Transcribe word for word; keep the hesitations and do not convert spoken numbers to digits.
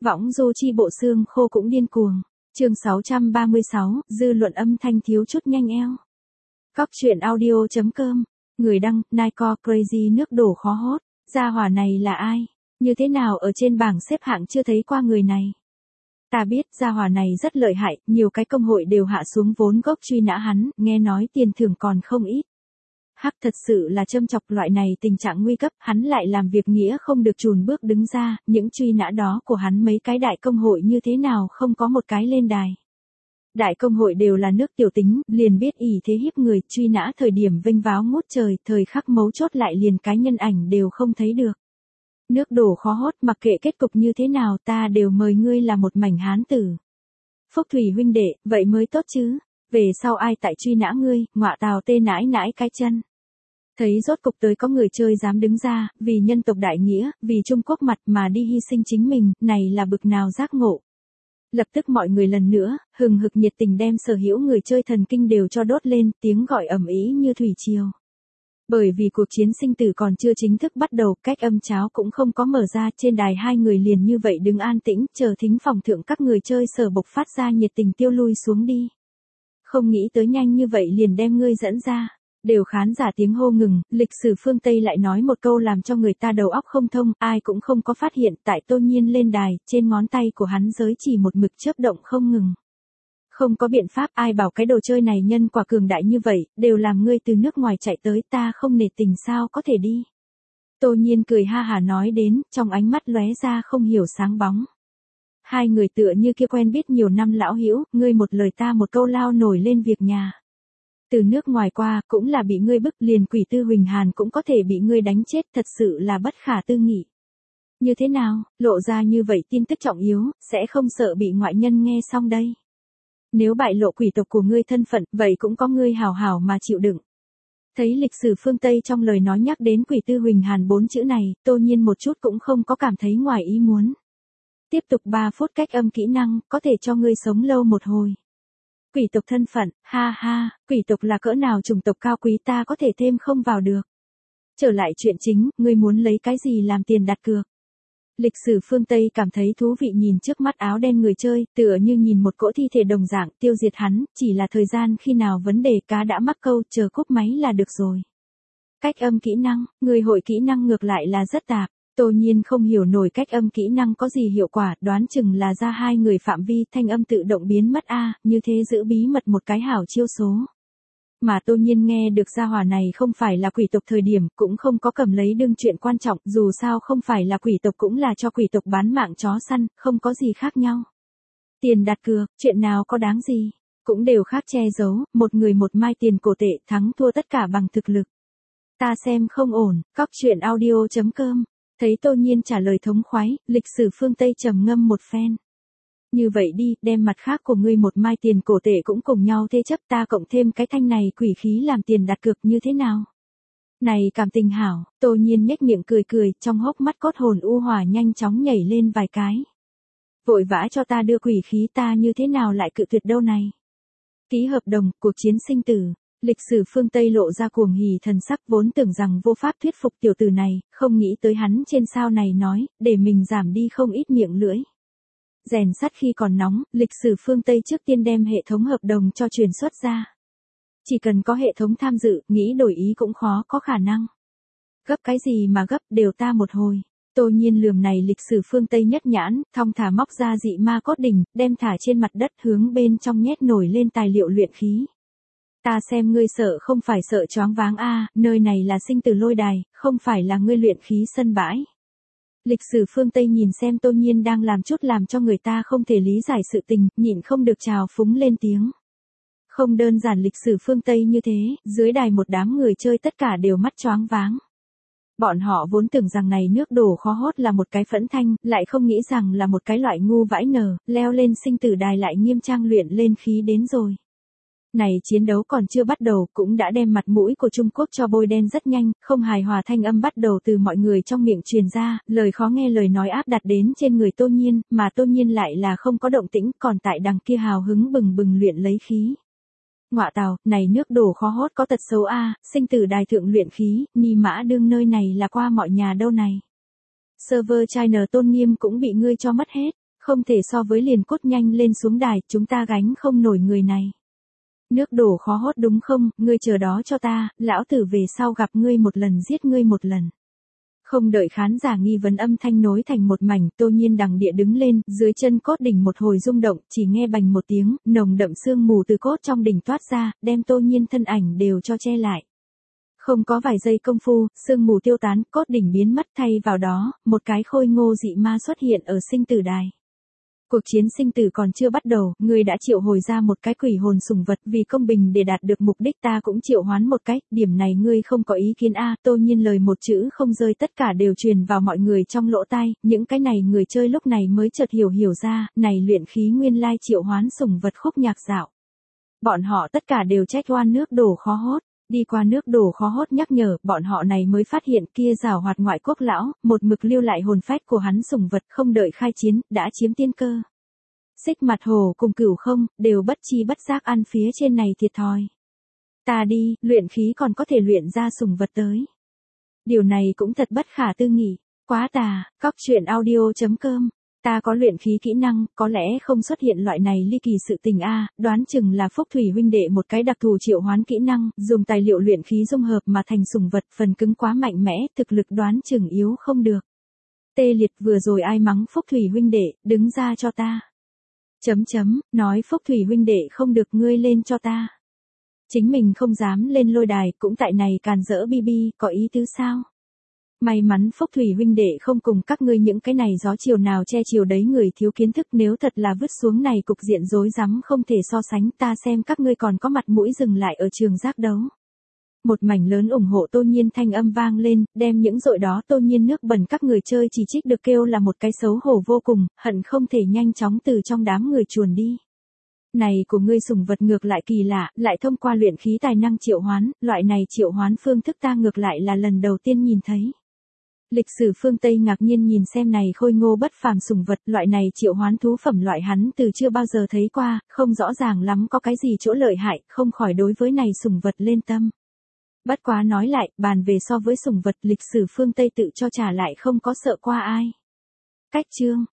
Võng du chi bộ xương khô cũng điên cuồng. Chương sáu trăm ba mươi sáu, dư luận âm thanh thiếu chút nhanh eo. Góc truyện audio chấm com. Người đăng, Nike Crazy nước đổ khó hốt. Gia hỏa này là ai? Như thế nào ở trên bảng xếp hạng chưa thấy qua người này? Ta biết gia hỏa này rất lợi hại, nhiều cái công hội đều hạ xuống vốn gốc truy nã hắn, nghe nói tiền thưởng còn không ít. Hắc, thật sự là châm chọc, loại này tình trạng nguy cấp, hắn lại làm việc nghĩa không được chùn bước đứng ra, những truy nã đó của hắn mấy cái đại công hội như thế nào không có một cái lên đài. Đại công hội đều là nước tiểu tính, liền biết ỷ thế hiếp người, truy nã thời điểm vênh váo ngút trời, thời khắc mấu chốt lại liền cái nhân ảnh đều không thấy được. Nước đổ khó hốt, mặc kệ kết cục như thế nào ta đều mời ngươi là một mảnh hán tử. Phúc Thủy huynh đệ, vậy mới tốt chứ, về sau ai tại truy nã ngươi, ngọa tào tê nãi nãi cái chân. Thấy rốt cục tới có người chơi dám đứng ra, vì nhân tộc đại nghĩa, vì Trung Quốc mặt mà đi hy sinh chính mình, này là bực nào giác ngộ. Lập tức mọi người lần nữa, hừng hực nhiệt tình đem sở hữu người chơi thần kinh đều cho đốt lên, tiếng gọi ầm ĩ như thủy triều. Bởi vì cuộc chiến sinh tử còn chưa chính thức bắt đầu, cách âm cháo cũng không có mở ra, trên đài hai người liền như vậy đứng an tĩnh, chờ thính phòng thượng các người chơi sở bộc phát ra nhiệt tình tiêu lui xuống đi. Không nghĩ tới nhanh như vậy liền đem ngươi dẫn ra. Đều khán giả tiếng hô ngừng, lịch sử phương Tây lại nói một câu làm cho người ta đầu óc không thông, ai cũng không có phát hiện, tại Tô Nhiên lên đài, trên ngón tay của hắn giới chỉ một mực chớp động không ngừng. Không có biện pháp, ai bảo cái đồ chơi này nhân quả cường đại như vậy, đều làm ngươi từ nước ngoài chạy tới, ta không nể tình sao có thể đi. Tô Nhiên cười ha hả nói đến, trong ánh mắt lóe ra không hiểu sáng bóng. Hai người tựa như kia quen biết nhiều năm lão hữu, ngươi một lời ta một câu lao nổi lên việc nhà. Từ nước ngoài qua, cũng là bị ngươi bức, liền Quỷ Tư Huỳnh Hàn cũng có thể bị ngươi đánh chết, thật sự là bất khả tư nghị. Như thế nào, lộ ra như vậy tin tức trọng yếu, sẽ không sợ bị ngoại nhân nghe xong đây. Nếu bại lộ quỷ tộc của ngươi thân phận, vậy cũng có ngươi hào hào mà chịu đựng. Thấy lịch sử phương Tây trong lời nói nhắc đến Quỷ Tư Huỳnh Hàn bốn chữ này, Tô Nhiên một chút cũng không có cảm thấy ngoài ý muốn. Tiếp tục ba phút cách âm kỹ năng, có thể cho ngươi sống lâu một hồi. Quỷ tộc thân phận, ha ha, quỷ tộc là cỡ nào chủng tộc cao quý ta có thể thêm không vào được. Trở lại chuyện chính, ngươi muốn lấy cái gì làm tiền đặt cược. Lịch sử phương Tây cảm thấy thú vị nhìn trước mắt áo đen người chơi, tựa như nhìn một cỗ thi thể đồng dạng, tiêu diệt hắn, chỉ là thời gian khi nào vấn đề cá đã mắc câu, chờ cúp máy là được rồi. Cách âm kỹ năng, người hội kỹ năng ngược lại là rất tạp. Tô Nhiên không hiểu nổi cách âm kỹ năng có gì hiệu quả, đoán chừng là ra hai người phạm vi thanh âm tự động biến mất a, à, như thế giữ bí mật một cái hảo chiêu số. Mà Tô Nhiên nghe được gia hỏa này không phải là quỷ tộc thời điểm, cũng không có cầm lấy đương chuyện quan trọng, dù sao không phải là quỷ tộc cũng là cho quỷ tộc bán mạng chó săn, không có gì khác nhau. Tiền đặt cược, chuyện nào có đáng gì, cũng đều khác che giấu, một người một mai tiền cổ tệ, thắng thua tất cả bằng thực lực. Ta xem không ổn, góc truyện audio chấm com. Thấy Tô Nhiên trả lời thống khoái, lịch sử phương Tây trầm ngâm một phen. Như vậy đi, đem mặt khác của ngươi một mai tiền cổ tệ cũng cùng nhau thế chấp, ta cộng thêm cái thanh này quỷ khí làm tiền đặt cược như thế nào? Này cảm tình hảo, Tô Nhiên nhếch miệng cười cười, trong hốc mắt cốt hồn u hỏa nhanh chóng nhảy lên vài cái. Vội vã cho ta đưa quỷ khí, ta như thế nào lại cự tuyệt đâu này? Ký hợp đồng, cuộc chiến sinh tử. Lịch sử phương Tây lộ ra cuồng hỉ thần sắc, vốn tưởng rằng vô pháp thuyết phục tiểu tử này, không nghĩ tới hắn trên sao này nói, để mình giảm đi không ít miệng lưỡi. Rèn sắt khi còn nóng, lịch sử phương Tây trước tiên đem hệ thống hợp đồng cho truyền xuất ra. Chỉ cần có hệ thống tham dự, nghĩ đổi ý cũng khó có khả năng. Gấp cái gì mà gấp, đều ta một hồi. Tô Nhiên lườm này lịch sử phương Tây nhất nhãn, thong thả móc ra dị ma cốt đỉnh, đem thả trên mặt đất hướng bên trong nhét nổi lên tài liệu luyện khí. Ta xem ngươi sợ không phải sợ choáng váng a, à, nơi này là sinh tử lôi đài, không phải là ngươi luyện khí sân bãi. Lịch sử phương Tây nhìn xem Tô Nhiên đang làm chút làm cho người ta không thể lý giải sự tình, nhịn không được trào phúng lên tiếng. Không đơn giản lịch sử phương Tây như thế, dưới đài một đám người chơi tất cả đều mắt choáng váng. Bọn họ vốn tưởng rằng này nước đổ khó hốt là một cái phẫn thanh, lại không nghĩ rằng là một cái loại ngu vãi nở, leo lên sinh tử đài lại nghiêm trang luyện lên khí đến rồi. Này chiến đấu còn chưa bắt đầu, cũng đã đem mặt mũi của Trung Quốc cho bôi đen rất nhanh, không hài hòa thanh âm bắt đầu từ mọi người trong miệng truyền ra, lời khó nghe lời nói áp đặt đến trên người Tô Nhiên, mà Tô Nhiên lại là không có động tĩnh, còn tại đằng kia hào hứng bừng bừng luyện lấy khí. Ngọa tào, này nước đổ khó hốt có tật xấu a, à, sinh tử đài thượng luyện khí, ni mã đương nơi này là qua mọi nhà đâu này. Server China tôn nghiêm cũng bị ngươi cho mất hết. Không thể so với liền cốt nhanh lên xuống đài, chúng ta gánh không nổi người này. Nước đổ khó hốt đúng không, ngươi chờ đó cho ta, lão tử về sau gặp ngươi một lần giết ngươi một lần. Không đợi khán giả nghi vấn âm thanh nối thành một mảnh, Tô Nhiên đằng địa đứng lên, dưới chân cốt đỉnh một hồi rung động, chỉ nghe bành một tiếng, nồng đậm sương mù từ cốt trong đỉnh toát ra, đem Tô Nhiên thân ảnh đều cho che lại. Không có vài giây công phu, sương mù tiêu tán, cốt đỉnh biến mất, thay vào đó, một cái khôi ngô dị ma xuất hiện ở sinh tử đài. Cuộc chiến sinh tử còn chưa bắt đầu, ngươi đã triệu hồi ra một cái quỷ hồn sủng vật, vì công bình để đạt được mục đích ta cũng triệu hoán một cái, điểm này ngươi không có ý kiến a. Tô Nhiên lời một chữ không rơi, tất cả đều truyền vào mọi người trong lỗ tai, những cái này người chơi lúc này mới chợt hiểu hiểu ra, này luyện khí nguyên lai triệu hoán sủng vật khúc nhạc dạo. Bọn họ tất cả đều trách oan nước đổ khó hốt. Đi qua nước đổ khó hốt nhắc nhở, bọn họ này mới phát hiện kia giảo hoạt ngoại quốc lão, một mực lưu lại hồn phách của hắn sủng vật, không đợi khai chiến, đã chiếm tiên cơ. Xích mặt hồ cùng cửu không, đều bất chi bất giác ăn phía trên này thiệt thòi. Ta đi, luyện khí còn có thể luyện ra sủng vật tới. Điều này cũng thật bất khả tư nghị, quá tà. Cóc truyện audio chấm com. Ta có luyện khí kỹ năng, có lẽ không xuất hiện loại này ly kỳ sự tình a, đoán chừng là Phúc Thủy huynh đệ một cái đặc thù triệu hoán kỹ năng, dùng tài liệu luyện khí dung hợp mà thành sủng vật, phần cứng quá mạnh mẽ, thực lực đoán chừng yếu không được. Tê liệt, vừa rồi ai mắng Phúc Thủy huynh đệ, đứng ra cho ta. Chấm chấm, nói Phúc Thủy huynh đệ không được, ngươi lên cho ta. Chính mình không dám lên lôi đài, cũng tại này càn rỡ bi bi, có ý tứ sao? May mắn Phúc Thủy huynh đệ không cùng các ngươi những cái này gió chiều nào che chiều đấy người thiếu kiến thức, nếu thật là vứt xuống này cục diện rối rắm không thể so sánh, ta xem các ngươi còn có mặt mũi dừng lại ở trường giác đấu. Một mảnh lớn ủng hộ Tô Nhiên thanh âm vang lên, đem những dội đó Tô Nhiên nước bẩn các người chơi chỉ trích được kêu là một cái xấu hổ vô cùng, hận không thể nhanh chóng từ trong đám người chuồn đi. Này của ngươi sủng vật ngược lại kỳ lạ, lại thông qua luyện khí tài năng triệu hoán, loại này triệu hoán phương thức ta ngược lại là lần đầu tiên nhìn thấy. Lịch sử phương Tây ngạc nhiên nhìn xem này khôi ngô bất phàm sủng vật, loại này triệu hoán thú phẩm loại hắn từ chưa bao giờ thấy qua, không rõ ràng lắm có cái gì chỗ lợi hại, không khỏi đối với này sủng vật lên tâm. Bất quá nói lại, bàn về so với sủng vật, lịch sử phương Tây tự cho trả lại không có sợ qua ai. Cách chương